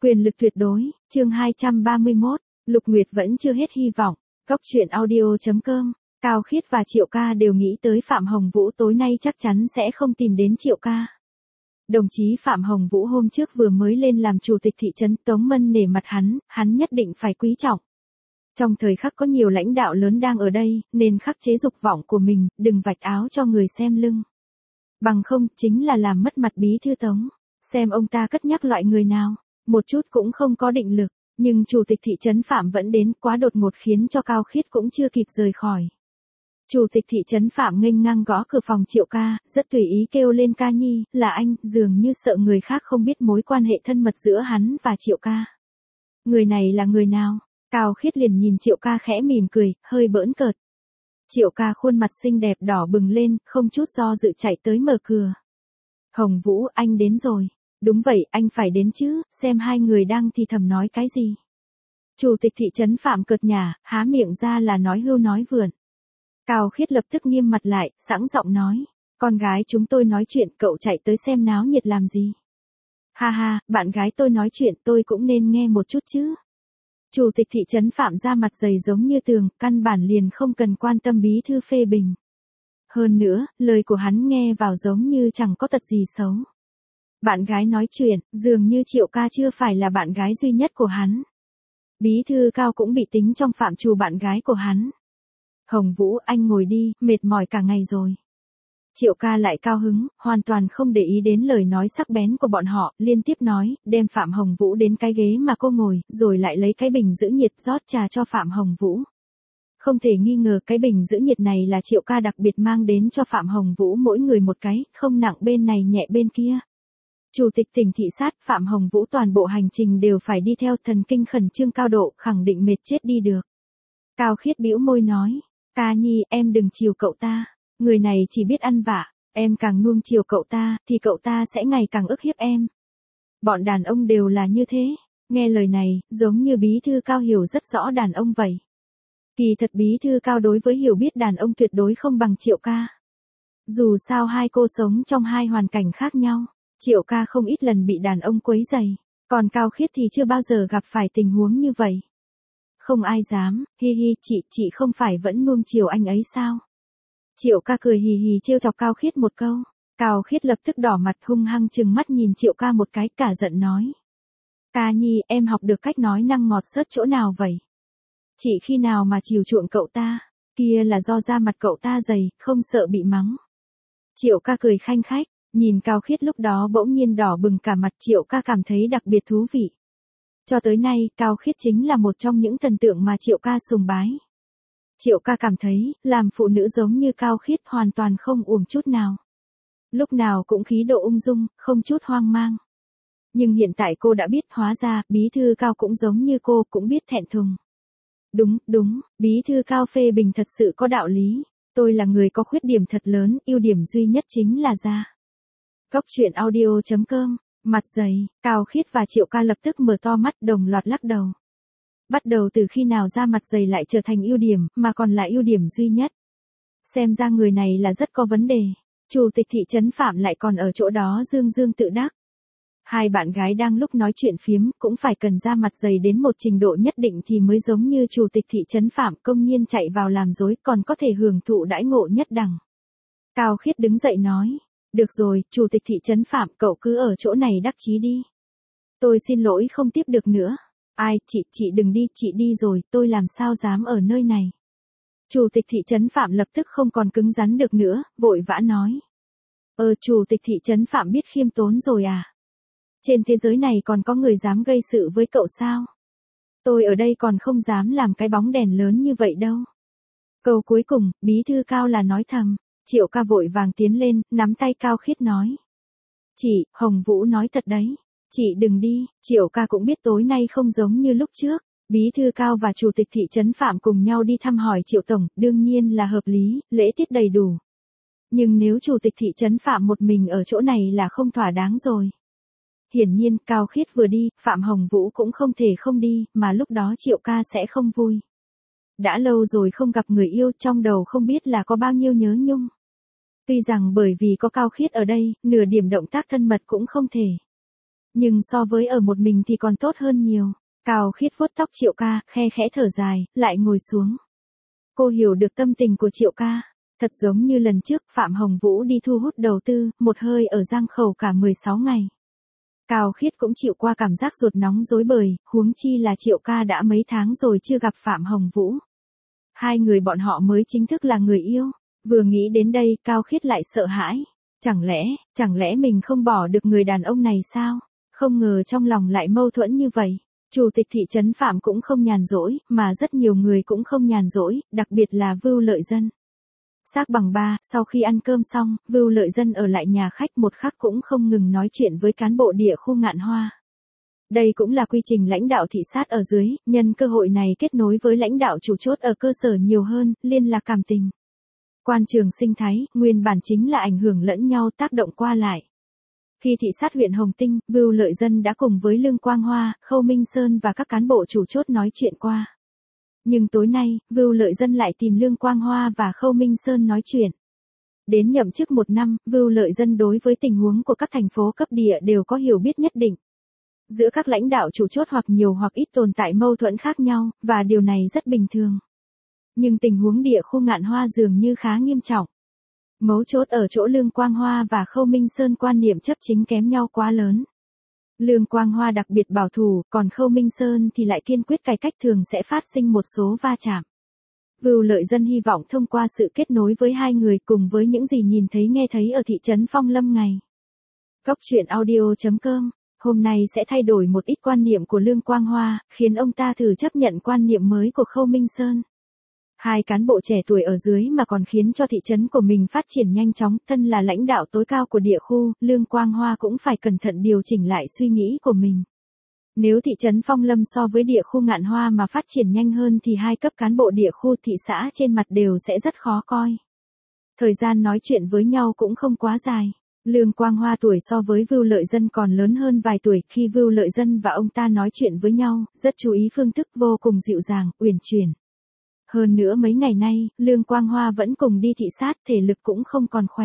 Quyền lực tuyệt đối, chương 231, Lục Nguyệt vẫn chưa hết hy vọng. Góc truyện audio.com, Cao Khiết và Triệu Ca đều nghĩ tới Phạm Hồng Vũ tối nay chắc chắn sẽ không tìm đến Triệu Ca. Đồng chí Phạm Hồng Vũ hôm trước vừa mới lên làm chủ tịch thị trấn, Tống Mân nể mặt hắn nhất định phải quý trọng. Trong thời khắc có nhiều lãnh đạo lớn đang ở đây, nên khắc chế dục vọng của mình, đừng vạch áo cho người xem lưng. Bằng không, chính là làm mất mặt bí thư Tống. Xem ông ta cất nhắc loại người nào, một chút cũng không có định lực, nhưng chủ tịch thị trấn Phạm vẫn đến, quá đột ngột khiến cho Cao Khiết cũng chưa kịp rời khỏi. Chủ tịch thị trấn Phạm nghênh ngang gõ cửa phòng Triệu Ca, rất tùy ý kêu lên Ca Nhi, là anh, dường như sợ người khác không biết mối quan hệ thân mật giữa hắn và Triệu Ca. Người này là người nào? Cao Khiết liền nhìn Triệu Ca khẽ mỉm cười, hơi bỡn cợt. Triệu Ca khuôn mặt xinh đẹp đỏ bừng lên, không chút do dự chạy tới mở cửa. Hồng Vũ, anh đến rồi. Đúng vậy, anh phải đến chứ, xem hai người đang thì thầm nói cái gì. Chủ tịch thị trấn Phạm cợt nhả, há miệng ra là nói hưu nói vượn. Cao Khiết lập tức nghiêm mặt lại, sẵn giọng nói. Con gái chúng tôi nói chuyện, cậu chạy tới xem náo nhiệt làm gì? Ha ha, bạn gái tôi nói chuyện tôi cũng nên nghe một chút chứ. Chủ tịch thị trấn Phạm ra mặt dày giống như tường, căn bản liền không cần quan tâm bí thư phê bình. Hơn nữa, lời của hắn nghe vào giống như chẳng có tật gì xấu. Bạn gái nói chuyện, dường như Triệu Ca chưa phải là bạn gái duy nhất của hắn. Bí thư Cao cũng bị tính trong phạm trù bạn gái của hắn. Hồng Vũ, anh ngồi đi, mệt mỏi cả ngày rồi. Triệu Ca lại cao hứng, hoàn toàn không để ý đến lời nói sắc bén của bọn họ, liên tiếp nói, đem Phạm Hồng Vũ đến cái ghế mà cô ngồi, rồi lại lấy cái bình giữ nhiệt rót trà cho Phạm Hồng Vũ. Không thể nghi ngờ cái bình giữ nhiệt này là Triệu Ca đặc biệt mang đến cho Phạm Hồng Vũ mỗi người một cái, không nặng bên này nhẹ bên kia. Chủ tịch tỉnh thị sát Phạm Hồng Vũ toàn bộ hành trình đều phải đi theo, thần kinh khẩn trương cao độ, khẳng định mệt chết đi được. Cao Khiết bĩu môi nói, Ca Nhi, em đừng chiều cậu ta, người này chỉ biết ăn vạ, em càng nuông chiều cậu ta, thì cậu ta sẽ ngày càng ức hiếp em. Bọn đàn ông đều là như thế, nghe lời này, giống như bí thư Cao hiểu rất rõ đàn ông vậy. Kỳ thật bí thư Cao đối với hiểu biết đàn ông tuyệt đối không bằng Triệu Ca. Dù sao hai cô sống trong hai hoàn cảnh khác nhau. Triệu Ca không ít lần bị đàn ông quấy rầy, còn Cao Khiết thì chưa bao giờ gặp phải tình huống như vậy. Không ai dám, hi hi, chị không phải vẫn nuông chiều anh ấy sao? Triệu Ca cười hì hì trêu chọc Cao Khiết một câu. Cao Khiết lập tức đỏ mặt hung hăng trừng mắt nhìn Triệu Ca một cái, cả giận nói. Ca Nhi, em học được cách nói năng ngọt xớt chỗ nào vậy? Chị khi nào mà chiều chuộng cậu ta, kia là do da mặt cậu ta dày, không sợ bị mắng. Triệu Ca cười khanh khách. Nhìn Cao Khiết lúc đó bỗng nhiên đỏ bừng cả mặt, Triệu Ca cảm thấy đặc biệt thú vị. Cho tới nay, Cao Khiết chính là một trong những thần tượng mà Triệu Ca sùng bái. Triệu Ca cảm thấy, làm phụ nữ giống như Cao Khiết hoàn toàn không uổng chút nào. Lúc nào cũng khí độ ung dung, không chút hoang mang. Nhưng hiện tại cô đã biết, hóa ra, bí thư Cao cũng giống như cô, cũng biết thẹn thùng. Đúng, bí thư Cao phê bình thật sự có đạo lý. Tôi là người có khuyết điểm thật lớn, ưu điểm duy nhất chính là da. Góc truyện audio.com, mặt dày, Cao Khiết và Triệu Ca lập tức mở to mắt đồng loạt lắc đầu. Bắt đầu từ khi nào da mặt dày lại trở thành ưu điểm, mà còn là ưu điểm duy nhất. Xem ra người này là rất có vấn đề. Chủ tịch thị trấn Phạm lại còn ở chỗ đó dương tự đắc. Hai bạn gái đang lúc nói chuyện phiếm, cũng phải cần da mặt dày đến một trình độ nhất định thì mới giống như chủ tịch thị trấn Phạm công nhiên chạy vào làm dối, còn có thể hưởng thụ đãi ngộ nhất đẳng. Cao Khiết đứng dậy nói. Được rồi, chủ tịch thị trấn Phạm, cậu cứ ở chỗ này đắc chí đi. Tôi xin lỗi không tiếp được nữa. Ai, chị đừng đi, chị đi rồi, tôi làm sao dám ở nơi này. Chủ tịch thị trấn Phạm lập tức không còn cứng rắn được nữa, vội vã nói. Chủ tịch thị trấn Phạm biết khiêm tốn rồi à? Trên thế giới này còn có người dám gây sự với cậu sao? Tôi ở đây còn không dám làm cái bóng đèn lớn như vậy đâu. Câu cuối cùng, bí thư Cao là nói thầm. Triệu Ca vội vàng tiến lên, nắm tay Cao Khiết nói. Chị, Hồng Vũ nói thật đấy. Chị đừng đi, Triệu Ca cũng biết tối nay không giống như lúc trước. Bí thư Cao và chủ tịch thị trấn Phạm cùng nhau đi thăm hỏi Triệu Tổng, đương nhiên là hợp lý, lễ tiết đầy đủ. Nhưng nếu chủ tịch thị trấn Phạm một mình ở chỗ này là không thỏa đáng rồi. Hiển nhiên, Cao Khiết vừa đi, Phạm Hồng Vũ cũng không thể không đi, mà lúc đó Triệu Ca sẽ không vui. Đã lâu rồi không gặp người yêu, trong đầu không biết là có bao nhiêu nhớ nhung. Tuy rằng bởi vì có Cao Khiết ở đây, nửa điểm động tác thân mật cũng không thể. Nhưng so với ở một mình thì còn tốt hơn nhiều. Cao Khiết vuốt tóc Triệu Ca, khe khẽ thở dài, lại ngồi xuống. Cô hiểu được tâm tình của Triệu Ca. Thật giống như lần trước Phạm Hồng Vũ đi thu hút đầu tư, một hơi ở Giang Khẩu cả 16 ngày. Cao Khiết cũng chịu qua cảm giác ruột nóng rối bời, huống chi là Triệu Ca đã mấy tháng rồi chưa gặp Phạm Hồng Vũ. Hai người bọn họ mới chính thức là người yêu. Vừa nghĩ đến đây, Cao Khiết lại sợ hãi. Chẳng lẽ mình không bỏ được người đàn ông này sao? Không ngờ trong lòng lại mâu thuẫn như vậy. Chủ tịch thị trấn Phạm cũng không nhàn rỗi, mà rất nhiều người cũng không nhàn rỗi, đặc biệt là Vưu Lợi Dân. Xác bằng ba, sau khi ăn cơm xong, Vưu Lợi Dân ở lại nhà khách một khắc cũng không ngừng nói chuyện với cán bộ địa khu Ngạn Hoa. Đây cũng là quy trình lãnh đạo thị sát ở dưới, nhân cơ hội này kết nối với lãnh đạo chủ chốt ở cơ sở nhiều hơn, liên lạc cảm tình. Quan trường sinh thái, nguyên bản chính là ảnh hưởng lẫn nhau tác động qua lại. Khi thị sát huyện Hồng Tinh, Vưu Lợi Dân đã cùng với Lương Quang Hoa, Khâu Minh Sơn và các cán bộ chủ chốt nói chuyện qua. Nhưng tối nay, Vưu Lợi Dân lại tìm Lương Quang Hoa và Khâu Minh Sơn nói chuyện. Đến nhậm chức 1 năm, Vưu Lợi Dân đối với tình huống của các thành phố cấp địa đều có hiểu biết nhất định. Giữa các lãnh đạo chủ chốt hoặc nhiều hoặc ít tồn tại mâu thuẫn khác nhau, và điều này rất bình thường. Nhưng tình huống địa khu Ngạn Hoa dường như khá nghiêm trọng. Mấu chốt ở chỗ Lương Quang Hoa và Khâu Minh Sơn quan niệm chấp chính kém nhau quá lớn. Lương Quang Hoa đặc biệt bảo thủ, còn Khâu Minh Sơn thì lại kiên quyết cải cách thường sẽ phát sinh một số va chạm. Vưu Lợi Dân hy vọng thông qua sự kết nối với hai người cùng với những gì nhìn thấy nghe thấy ở thị trấn Phong Lâm ngày. Góc truyện audio.com, hôm nay sẽ thay đổi một ít quan niệm của Lương Quang Hoa, khiến ông ta thử chấp nhận quan niệm mới của Khâu Minh Sơn. Hai cán bộ trẻ tuổi ở dưới mà còn khiến cho thị trấn của mình phát triển nhanh chóng, thân là lãnh đạo tối cao của địa khu, Lương Quang Hoa cũng phải cẩn thận điều chỉnh lại suy nghĩ của mình. Nếu thị trấn Phong Lâm so với địa khu Ngạn Hoa mà phát triển nhanh hơn thì hai cấp cán bộ địa khu thị xã trên mặt đều sẽ rất khó coi. Thời gian nói chuyện với nhau cũng không quá dài. Lương Quang Hoa tuổi so với Vưu Lợi Dân còn lớn hơn vài tuổi, khi Vưu Lợi Dân và ông ta nói chuyện với nhau, rất chú ý phương thức vô cùng dịu dàng, uyển chuyển. Hơn nữa mấy ngày nay, Lương Quang Hoa vẫn cùng đi thị sát, thể lực cũng không còn khỏe.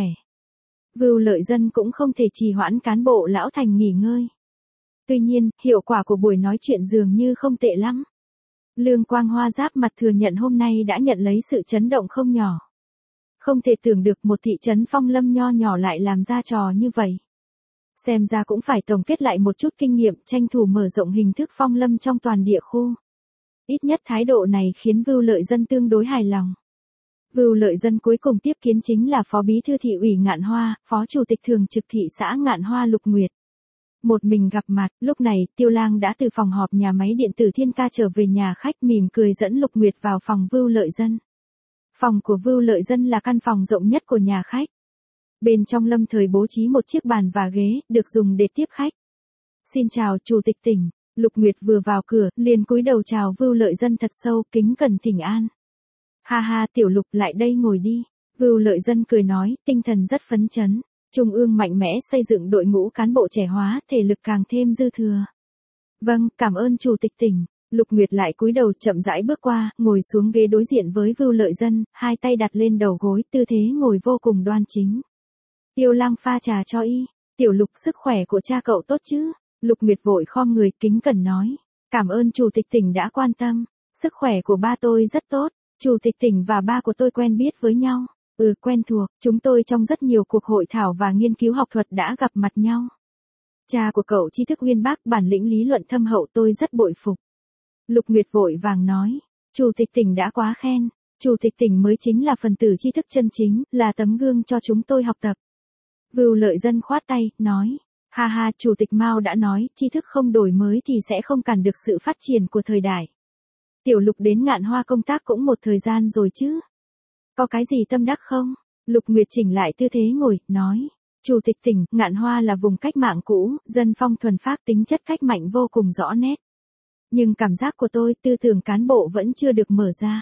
Vưu Lợi Dân cũng không thể trì hoãn cán bộ lão thành nghỉ ngơi. Tuy nhiên, hiệu quả của buổi nói chuyện dường như không tệ lắm. Lương Quang Hoa giáp mặt thừa nhận hôm nay đã nhận lấy sự chấn động không nhỏ. Không thể tưởng được một thị trấn Phong Lâm nho nhỏ lại làm ra trò như vậy. Xem ra cũng phải tổng kết lại một chút kinh nghiệm, tranh thủ mở rộng hình thức Phong Lâm trong toàn địa khu. Ít nhất thái độ này khiến Vưu Lợi Dân tương đối hài lòng. Vưu Lợi Dân cuối cùng tiếp kiến chính là Phó Bí thư thị ủy Ngạn Hoa, Phó Chủ tịch thường trực thị xã Ngạn Hoa Lục Nguyệt. Một mình gặp mặt, lúc này, Tiêu Lang đã từ phòng họp nhà máy điện tử Thiên Ca trở về nhà khách, mỉm cười dẫn Lục Nguyệt vào phòng Vưu Lợi Dân. Phòng của Vưu Lợi Dân là căn phòng rộng nhất của nhà khách. Bên trong lâm thời bố trí một chiếc bàn và ghế, được dùng để tiếp khách. Xin chào Chủ tịch tỉnh. Lục Nguyệt vừa vào cửa, liền cúi đầu chào Vưu Lợi Dân thật sâu, kính cẩn thỉnh an. Ha ha, Tiểu Lục, lại đây ngồi đi. Vưu Lợi Dân cười nói, tinh thần rất phấn chấn. Trung ương mạnh mẽ xây dựng đội ngũ cán bộ trẻ hóa, thể lực càng thêm dư thừa. Vâng, cảm ơn Chủ tịch tỉnh. Lục Nguyệt lại cúi đầu chậm rãi bước qua, ngồi xuống ghế đối diện với Vưu Lợi Dân, hai tay đặt lên đầu gối, tư thế ngồi vô cùng đoan chính. Tiêu Lang pha trà cho y. Tiểu Lục, sức khỏe của cha cậu tốt chứ? Lục Nguyệt vội khom người kính cẩn nói. Cảm ơn Chủ tịch tỉnh đã quan tâm. Sức khỏe của ba tôi rất tốt. Chủ tịch tỉnh và ba của tôi quen biết với nhau. Quen thuộc, chúng tôi trong rất nhiều cuộc hội thảo và nghiên cứu học thuật đã gặp mặt nhau. Cha của cậu tri thức uyên bác, bản lĩnh lý luận thâm hậu, tôi rất bội phục. Lục Nguyệt vội vàng nói. Chủ tịch tỉnh đã quá khen. Chủ tịch tỉnh mới chính là phần tử tri thức chân chính, là tấm gương cho chúng tôi học tập. Vưu Lợi Dân khoát tay, nói. Ha ha, Chủ tịch Mao đã nói, tri thức không đổi mới thì sẽ không cản được sự phát triển của thời đại. Tiểu Lục đến Ngạn Hoa công tác cũng một thời gian rồi chứ. Có cái gì tâm đắc không? Lục Nguyệt chỉnh lại tư thế ngồi, nói. Chủ tịch tỉnh, Ngạn Hoa là vùng cách mạng cũ, dân phong thuần phác, tính chất cách mạnh vô cùng rõ nét. Nhưng cảm giác của tôi, tư tưởng cán bộ vẫn chưa được mở ra.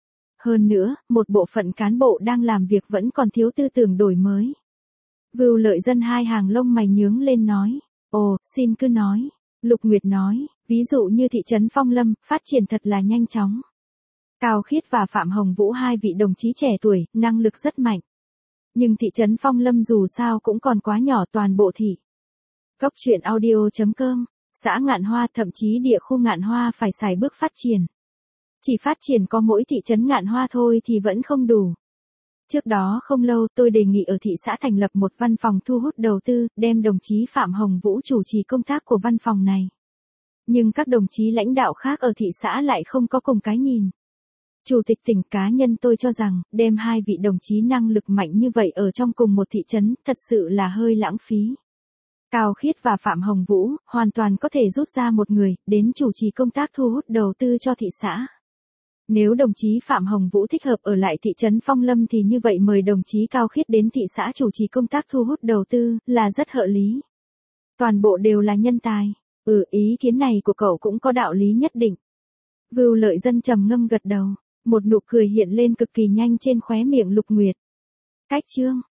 Hơn nữa, một bộ phận cán bộ đang làm việc vẫn còn thiếu tư tưởng đổi mới. Vưu Lợi Dân hai hàng lông mày nhướng lên nói. Ồ, xin cứ nói. Lục Nguyệt nói, ví dụ như thị trấn Phong Lâm, phát triển thật là nhanh chóng. Cao Khiết và Phạm Hồng Vũ, hai vị đồng chí trẻ tuổi, năng lực rất mạnh. Nhưng thị trấn Phong Lâm dù sao cũng còn quá nhỏ, toàn bộ thị Cốc truyện audio.com, xã Ngạn Hoa thậm chí địa khu Ngạn Hoa phải xài bước phát triển. Chỉ phát triển có mỗi thị trấn Ngạn Hoa thôi thì vẫn không đủ. Trước đó không lâu tôi đề nghị ở thị xã thành lập một văn phòng thu hút đầu tư, đem đồng chí Phạm Hồng Vũ chủ trì công tác của văn phòng này. Nhưng các đồng chí lãnh đạo khác ở thị xã lại không có cùng cái nhìn. Chủ tịch tỉnh cá nhân tôi cho rằng, đem hai vị đồng chí năng lực mạnh như vậy ở trong cùng một thị trấn, thật sự là hơi lãng phí. Cao Khiết và Phạm Hồng Vũ, hoàn toàn có thể rút ra một người, đến chủ trì công tác thu hút đầu tư cho thị xã. Nếu đồng chí Phạm Hồng Vũ thích hợp ở lại thị trấn Phong Lâm thì như vậy mời đồng chí Cao Khiết đến thị xã chủ trì công tác thu hút đầu tư, là rất hợp lý. Toàn bộ đều là nhân tài. Ý kiến này của cậu cũng có đạo lý nhất định. Vưu Lợi Dân trầm ngâm gật đầu, một nụ cười hiện lên cực kỳ nhanh trên khóe miệng Lục Nguyệt. Cách chương